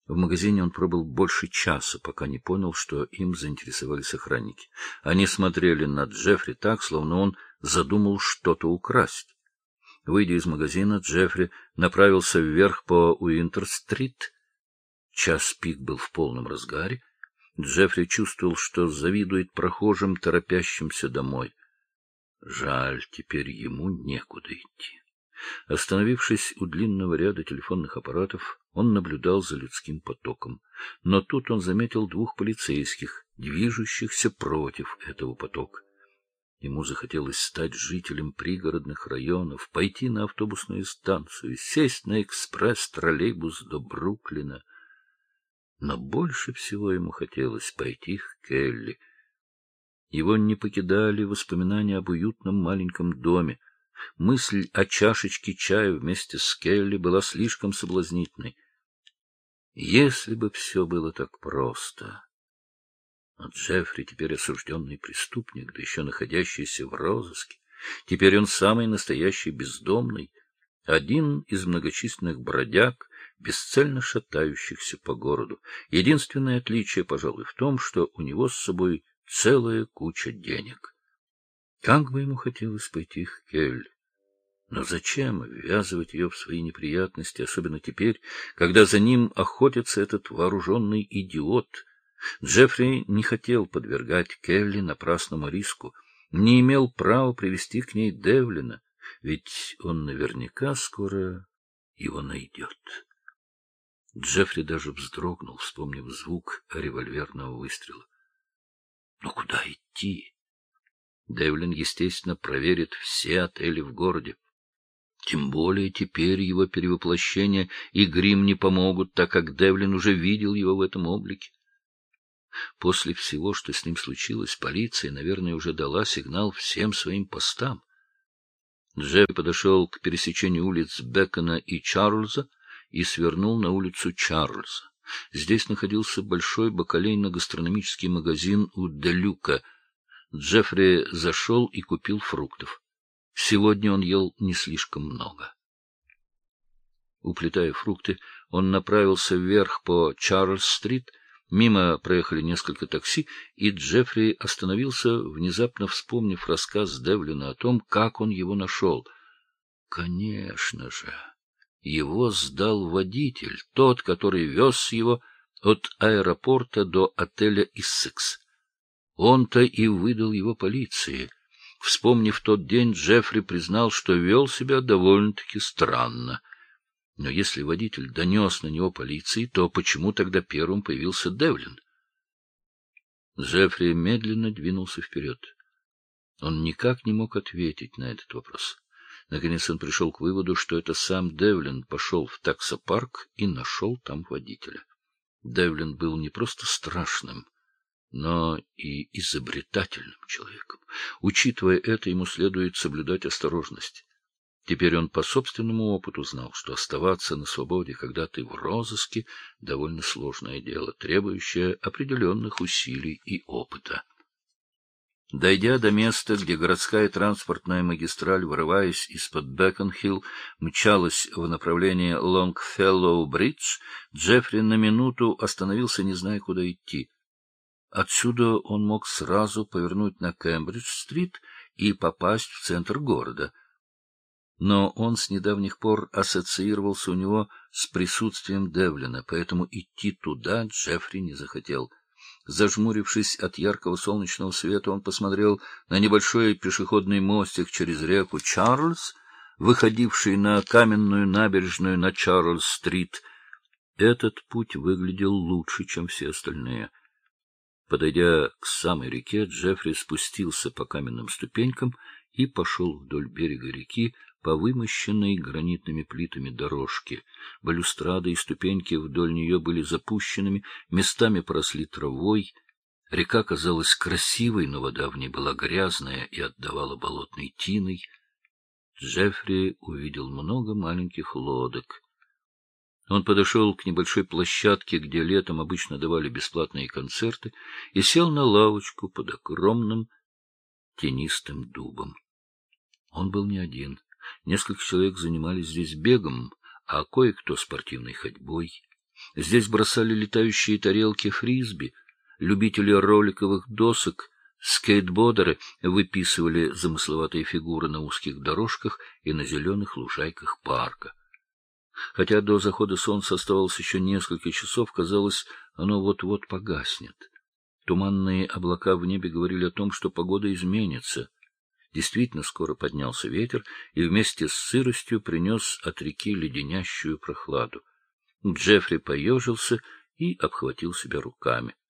В магазине он пробыл больше часа, пока не понял, что им заинтересовались охранники. Они смотрели на Джеффри так, словно он задумал что-то украсть. Выйдя из магазина, Джеффри направился вверх по Уинтер-стрит. Час пик был в полном разгаре. Джеффри чувствовал, что завидует прохожим, торопящимся домой. Жаль, теперь ему некуда идти. Остановившись у длинного ряда телефонных аппаратов, он наблюдал за людским потоком. Но тут он заметил двух полицейских, движущихся против этого потока. Ему захотелось стать жителем пригородных районов, пойти на автобусную станцию, сесть на экспресс-троллейбус до Бруклина. Но больше всего ему хотелось пойти к Келли. Его не покидали воспоминания об уютном маленьком доме. Мысль о чашечке чая вместе с Келли была слишком соблазнительной. Если бы все было так просто. Но Джеффри теперь осужденный преступник, да еще находящийся в розыске. Теперь он самый настоящий бездомный, один из многочисленных бродяг, бесцельно шатающихся по городу. Единственное отличие, пожалуй, в том, что у него с собой целая куча денег. Как бы ему хотелось пойти к Келли. Но зачем ввязывать ее в свои неприятности, особенно теперь, когда за ним охотится этот вооруженный идиот? Джеффри не хотел подвергать Келли напрасному риску, не имел права привести к ней Девлина, ведь он наверняка скоро его найдет. Джеффри даже вздрогнул, вспомнив звук револьверного выстрела. Но куда идти? Девлин, естественно, проверит все отели в городе. Тем более теперь его перевоплощение и грим не помогут, так как Девлин уже видел его в этом облике. После всего, что с ним случилось, полиция, наверное, уже дала сигнал всем своим постам. Джеффри подошел к пересечению улиц Бекона и Чарльза и свернул на улицу Чарльза. Здесь находился большой бакалейно-гастрономический магазин у Делюка. Джеффри зашел и купил фруктов. Сегодня он ел не слишком много. Уплетая фрукты, он направился вверх по Чарльз-стрит. Мимо проехали несколько такси, и Джеффри остановился, внезапно вспомнив рассказ Девлина о том, как он его нашел. Конечно же, его сдал водитель, тот, который вез его от аэропорта до отеля «Иссекс». Он-то и выдал его полиции. Вспомнив тот день, Джеффри признал, что вел себя довольно-таки странно. Но если водитель донес на него полиции, то почему тогда первым появился Девлин? Джеффри медленно двинулся вперед. Он никак не мог ответить на этот вопрос. Наконец он пришел к выводу, что это сам Девлин пошел в таксопарк и нашел там водителя. Девлин был не просто страшным, но и изобретательным человеком. Учитывая это, ему следует соблюдать осторожность. Теперь он по собственному опыту знал, что оставаться на свободе, когда ты в розыске, довольно сложное дело, требующее определенных усилий и опыта. Дойдя до места, где городская транспортная магистраль, вырываясь из-под Бекон-Хилл, мчалась в направлении Лонгфеллоу-бридж, Джеффри на минуту остановился, не зная, куда идти. Отсюда он мог сразу повернуть на Кембридж-стрит и попасть в центр города. Но он с недавних пор ассоциировался у него с присутствием Девлина, поэтому идти туда Джеффри не захотел. Зажмурившись от яркого солнечного света, он посмотрел на небольшой пешеходный мостик через реку Чарльз, выходивший на каменную набережную на Чарльз-стрит. Этот путь выглядел лучше, чем все остальные. Подойдя к самой реке, Джеффри спустился по каменным ступенькам и пошел вдоль берега реки по вымощенной гранитными плитами дорожке. Балюстрады и ступеньки вдоль нее были запущенными, местами поросли травой. Река казалась красивой, но вода в ней была грязная и отдавала болотной тиной. Джеффри увидел много маленьких лодок. Он подошел к небольшой площадке, где летом обычно давали бесплатные концерты, и сел на лавочку под огромным тенистым дубом. Он был не один. Несколько человек занимались здесь бегом, а кое-кто спортивной ходьбой. Здесь бросали летающие тарелки фрисби, любители роликовых досок, скейтбордеры выписывали замысловатые фигуры на узких дорожках и на зеленых лужайках парка. Хотя до захода солнца оставалось еще несколько часов, казалось, оно вот-вот погаснет. Туманные облака в небе говорили о том, что погода изменится. Действительно, скоро поднялся ветер и вместе с сыростью принес от реки леденящую прохладу. Джеффри поежился и обхватил себя руками.